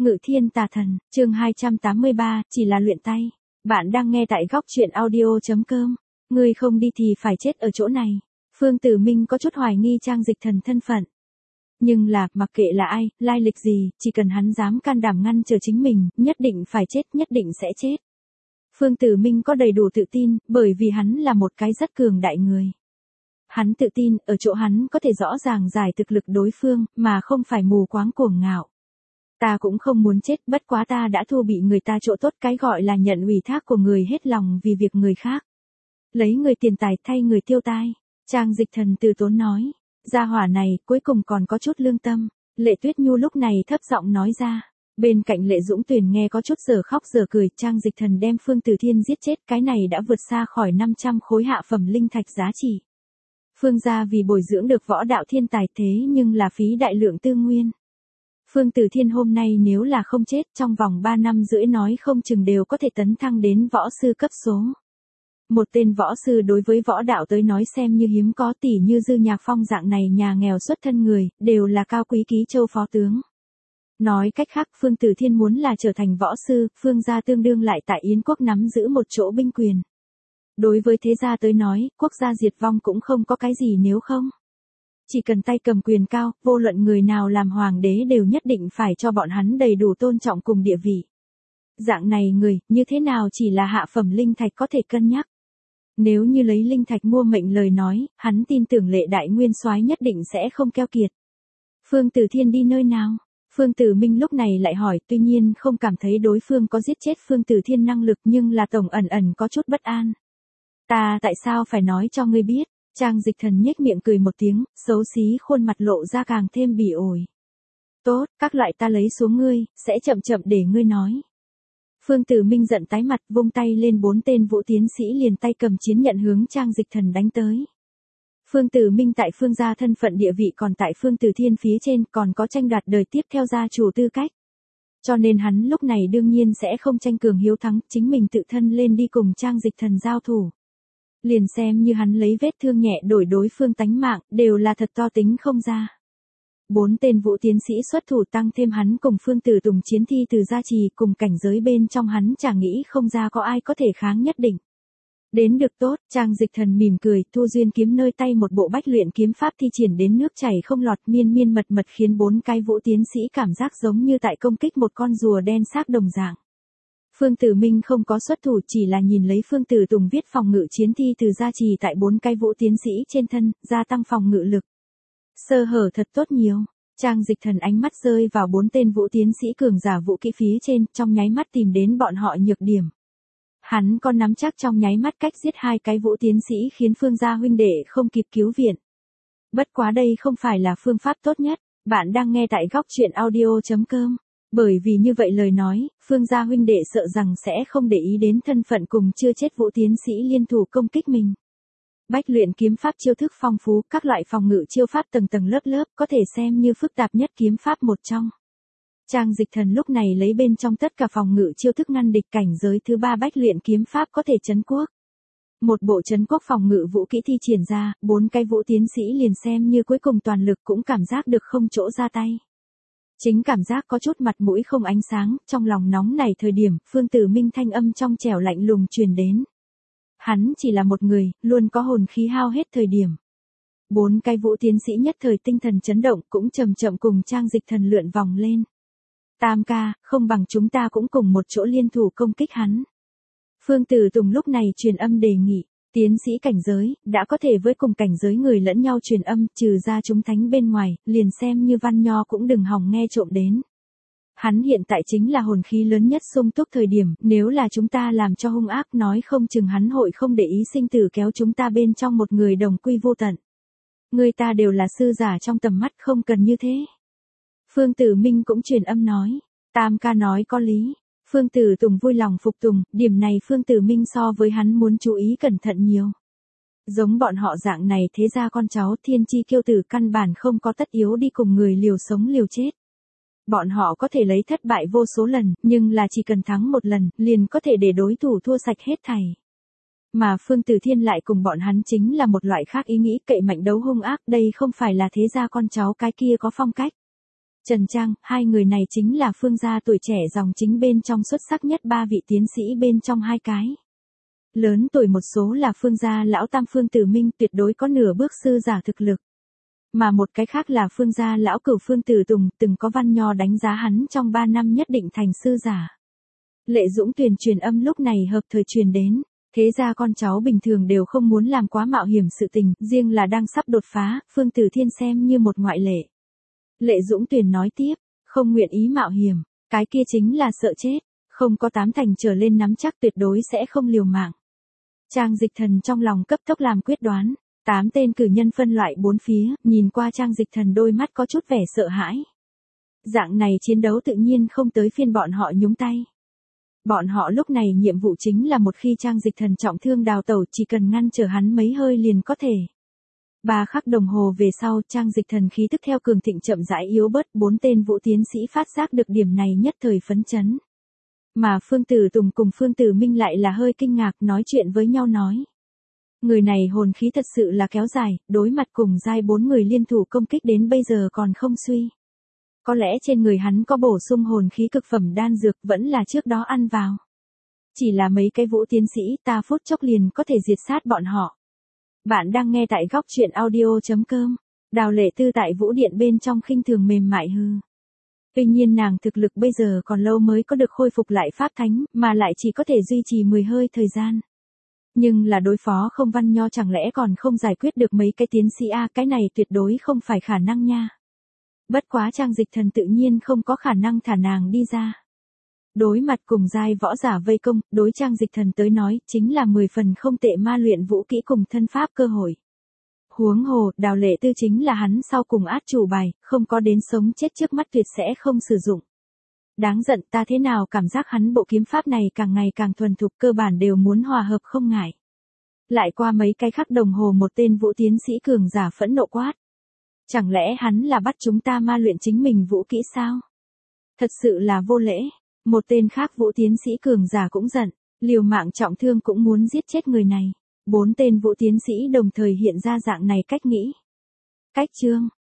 Ngự thiên tà thần, chương 283, chỉ là luyện tay. Bạn đang nghe tại góc truyện audio.com. Ngươi không đi thì phải chết ở chỗ này. Phương Tử Minh có chút hoài nghi Trang Dịch Thần thân phận. Nhưng là, mặc kệ là ai, lai lịch gì, chỉ cần hắn dám can đảm ngăn trở chính mình, nhất định phải chết, nhất định sẽ chết. Phương Tử Minh có đầy đủ tự tin, bởi vì hắn là một cái rất cường đại người. Hắn tự tin, ở chỗ hắn có thể rõ ràng giải thực lực đối phương, mà không phải mù quáng cuồng ngạo. Ta cũng không muốn chết, bất quá ta đã thua bị người ta chỗ tốt, cái gọi là nhận ủy thác của người hết lòng vì việc người khác. Lấy người tiền tài thay người tiêu tai. Trang Dịch Thần từ tốn nói. Gia hỏa này, cuối cùng còn có chút lương tâm. Lệ Tuyết Nhu lúc này thấp giọng nói ra. Bên cạnh Lệ Dũng Tuyền nghe có chút giờ khóc giờ cười. Trang Dịch Thần đem Phương Tử Thiên giết chết, cái này đã vượt xa khỏi 500 khối hạ phẩm linh thạch giá trị. Phương gia vì bồi dưỡng được võ đạo thiên tài thế nhưng là phí đại lượng tư nguyên. Phương Tử Thiên hôm nay nếu là không chết, trong vòng 3 năm rưỡi nói không chừng đều có thể tấn thăng đến võ sư cấp số. Một tên võ sư đối với võ đạo tới nói xem như hiếm có, tỷ như Dư Nhạc Phong dạng này nhà nghèo xuất thân người, đều là cao quý ký châu phó tướng. Nói cách khác, Phương Tử Thiên muốn là trở thành võ sư, Phương gia tương đương lại tại Yến quốc nắm giữ một chỗ binh quyền. Đối với thế gia tới nói, quốc gia diệt vong cũng không có cái gì nếu không. Chỉ cần tay cầm quyền cao, vô luận người nào làm hoàng đế đều nhất định phải cho bọn hắn đầy đủ tôn trọng cùng địa vị. Dạng này người, như thế nào chỉ là hạ phẩm linh thạch có thể cân nhắc. Nếu như lấy linh thạch mua mệnh lời nói, hắn tin tưởng Lệ đại nguyên soái nhất định sẽ không keo kiệt. Phương Tử Thiên đi nơi nào? Phương Tử Minh lúc này lại hỏi, tuy nhiên không cảm thấy đối phương có giết chết Phương Tử Thiên năng lực, nhưng là tổng ẩn ẩn có chút bất an. Ta tại sao phải nói cho ngươi biết? Trang Dịch Thần nhếch miệng cười một tiếng, xấu xí khuôn mặt lộ ra càng thêm bỉ ổi. Tốt, các loại ta lấy xuống ngươi, sẽ chậm chậm để ngươi nói. Phương Tử Minh giận tái mặt, vung tay lên 4 tên vũ tiến sĩ liền tay cầm chiến nhận hướng Trang Dịch Thần đánh tới. Phương Tử Minh tại Phương gia thân phận địa vị còn tại Phương Tử Thiên phía trên, còn có tranh đoạt đời tiếp theo gia chủ tư cách. Cho nên hắn lúc này đương nhiên sẽ không tranh cường hiếu thắng, chính mình tự thân lên đi cùng Trang Dịch Thần giao thủ. Liền xem như hắn lấy vết thương nhẹ đổi đối phương tánh mạng, đều là thật to tính không ra. 4 tên vũ tiến sĩ xuất thủ tăng thêm hắn cùng Phương Tử Tùng chiến thi từ gia trì, cùng cảnh giới bên trong hắn chả nghĩ không ra có ai có thể kháng nhất định. Đến được tốt, Trang Dịch Thần mỉm cười, Thu Duyên kiếm nơi tay một bộ bách luyện kiếm pháp thi triển đến nước chảy không lọt, miên miên mật mật khiến 4 cái vũ tiến sĩ cảm giác giống như tại công kích một con rùa đen xác đồng dạng. Phương Tử Minh không có xuất thủ, chỉ là nhìn lấy Phương Tử Tùng viết phòng ngự chiến thi từ gia trì tại 4 cái vũ tiến sĩ trên thân, gia tăng phòng ngự lực. Sơ hở thật tốt nhiều. Trang Dịch Thần ánh mắt rơi vào 4 tên vũ tiến sĩ cường giả vũ kỹ phía trên, trong nháy mắt tìm đến bọn họ nhược điểm. Hắn có nắm chắc trong nháy mắt cách giết 2 cái vũ tiến sĩ khiến Phương gia huynh đệ không kịp cứu viện. Bất quá đây không phải là phương pháp tốt nhất. Bạn đang nghe tại góc truyện audio.com. Bởi vì như vậy lời nói, Phương gia huynh đệ sợ rằng sẽ không để ý đến thân phận cùng chưa chết vũ tiến sĩ liên thủ công kích mình. Bách luyện kiếm pháp chiêu thức phong phú, các loại phòng ngự chiêu pháp tầng tầng lớp lớp, có thể xem như phức tạp nhất kiếm pháp một trong. Trang Dịch Thần lúc này lấy bên trong tất cả phòng ngự chiêu thức ngăn địch, cảnh giới thứ 3 bách luyện kiếm pháp có thể trấn quốc. Một bộ trấn quốc phòng ngự vũ kỹ thi triển ra, 4 cái vũ tiến sĩ liền xem như cuối cùng toàn lực cũng cảm giác được không chỗ ra tay. Chính cảm giác có chút mặt mũi không ánh sáng, trong lòng nóng này thời điểm, Phương Tử Minh thanh âm trong trẻo lạnh lùng truyền đến. Hắn chỉ là một người, luôn có hồn khí hao hết thời điểm. 4 cái vũ tiến sĩ nhất thời tinh thần chấn động, cũng chậm chậm cùng Trang Dịch Thần lượn vòng lên. Tam ca, không bằng chúng ta cũng cùng một chỗ liên thủ công kích hắn. Phương Tử Tùng lúc này truyền âm đề nghị. Tiến sĩ cảnh giới, đã có thể với cùng cảnh giới người lẫn nhau truyền âm, trừ ra chúng thánh bên ngoài, liền xem như Văn Nho cũng đừng hòng nghe trộm đến. Hắn hiện tại chính là hồn khí lớn nhất sung túc thời điểm, nếu là chúng ta làm cho hung ác nói không chừng hắn hội không để ý sinh tử kéo chúng ta bên trong một người đồng quy vô tận. Người ta đều là sư giả trong tầm mắt, không cần như thế. Phương Tử Minh cũng truyền âm nói, Tam ca nói có lý. Phương Tử Tùng vui lòng phục tùng, điểm này Phương Tử Minh so với hắn muốn chú ý cẩn thận nhiều. Giống bọn họ dạng này thế ra con cháu thiên chi kiêu tử căn bản không có tất yếu đi cùng người liều sống liều chết. Bọn họ có thể lấy thất bại vô số lần, nhưng là chỉ cần thắng một lần, liền có thể để đối thủ thua sạch hết thảy. Mà Phương Tử Thiên lại cùng bọn hắn chính là một loại khác ý nghĩ, cậy mạnh đấu hung ác, đây không phải là thế ra con cháu cái kia có phong cách. Trần Trang, hai người này chính là Phương gia tuổi trẻ dòng chính bên trong xuất sắc nhất ba vị tiến sĩ bên trong hai cái. Lớn tuổi một số là Phương gia lão tam Phương Tử Minh tuyệt đối có nửa bước sư giả thực lực. Mà một cái khác là Phương gia lão cửu Phương Tử Tùng từng có văn nho đánh giá hắn trong 3 năm nhất định thành sư giả. Lệ Dũng Tuyền truyền âm lúc này hợp thời truyền đến. Thế ra con cháu bình thường đều không muốn làm quá mạo hiểm sự tình, riêng là đang sắp đột phá, Phương Tử Thiên xem như một ngoại lệ. Lệ Dũng Tuyền nói tiếp, không nguyện ý mạo hiểm, cái kia chính là sợ chết, không có 8 thành trở lên nắm chắc tuyệt đối sẽ không liều mạng. Trang Dịch Thần trong lòng cấp tốc làm quyết đoán, 8 tên cử nhân phân loại 4 phía, nhìn qua Trang Dịch Thần đôi mắt có chút vẻ sợ hãi. Dạng này chiến đấu tự nhiên không tới phiên bọn họ nhúng tay. Bọn họ lúc này nhiệm vụ chính là một khi Trang Dịch Thần trọng thương đào tẩu chỉ cần ngăn trở hắn mấy hơi liền có thể. 3 khắc đồng hồ về sau Trang Dịch Thần khí tức theo cường thịnh chậm rãi yếu bớt, 4 tên vũ tiến sĩ phát giác được điểm này nhất thời phấn chấn. Mà Phương Tử Tùng cùng Phương Tử Minh lại là hơi kinh ngạc nói chuyện với nhau nói. Người này hồn khí thật sự là kéo dài, đối mặt cùng giai 4 người liên thủ công kích đến bây giờ còn không suy. Có lẽ trên người hắn có bổ sung hồn khí cực phẩm đan dược vẫn là trước đó ăn vào. Chỉ là mấy cái vũ tiến sĩ ta phút chốc liền có thể diệt sát bọn họ. Bạn đang nghe tại góc truyện audio.com. Đào Lệ Tư tại vũ điện bên trong khinh thường mềm mại hư. Tuy nhiên nàng thực lực bây giờ còn lâu mới có được khôi phục lại pháp thánh, mà lại chỉ có thể duy trì 10 hơi thời gian. Nhưng là đối phó không văn nho chẳng lẽ còn không giải quyết được mấy cái tiến sĩ a, cái này tuyệt đối không phải khả năng nha. Bất quá Trang Dịch Thần tự nhiên không có khả năng thả nàng đi ra. Đối mặt cùng giai võ giả vây công, đối Trang Dịch Thần tới nói, chính là 10 phần không tệ ma luyện vũ kỹ cùng thân pháp cơ hội. Huống hồ, Đào Lệ Tư chính là hắn sau cùng át chủ bài, không có đến sống chết trước mắt tuyệt sẽ không sử dụng. Đáng giận, ta thế nào cảm giác hắn bộ kiếm pháp này càng ngày càng thuần thục, cơ bản đều muốn hòa hợp không ngại. Lại qua mấy cái khắc đồng hồ một tên vũ tiến sĩ cường giả phẫn nộ quát. Chẳng lẽ hắn là bắt chúng ta ma luyện chính mình vũ kỹ sao? Thật sự là vô lễ. Một tên khác vũ tiến sĩ cường giả cũng giận, liều mạng trọng thương cũng muốn giết chết người này. 4 tên vũ tiến sĩ đồng thời hiện ra dạng này cách nghĩ. Cách chương,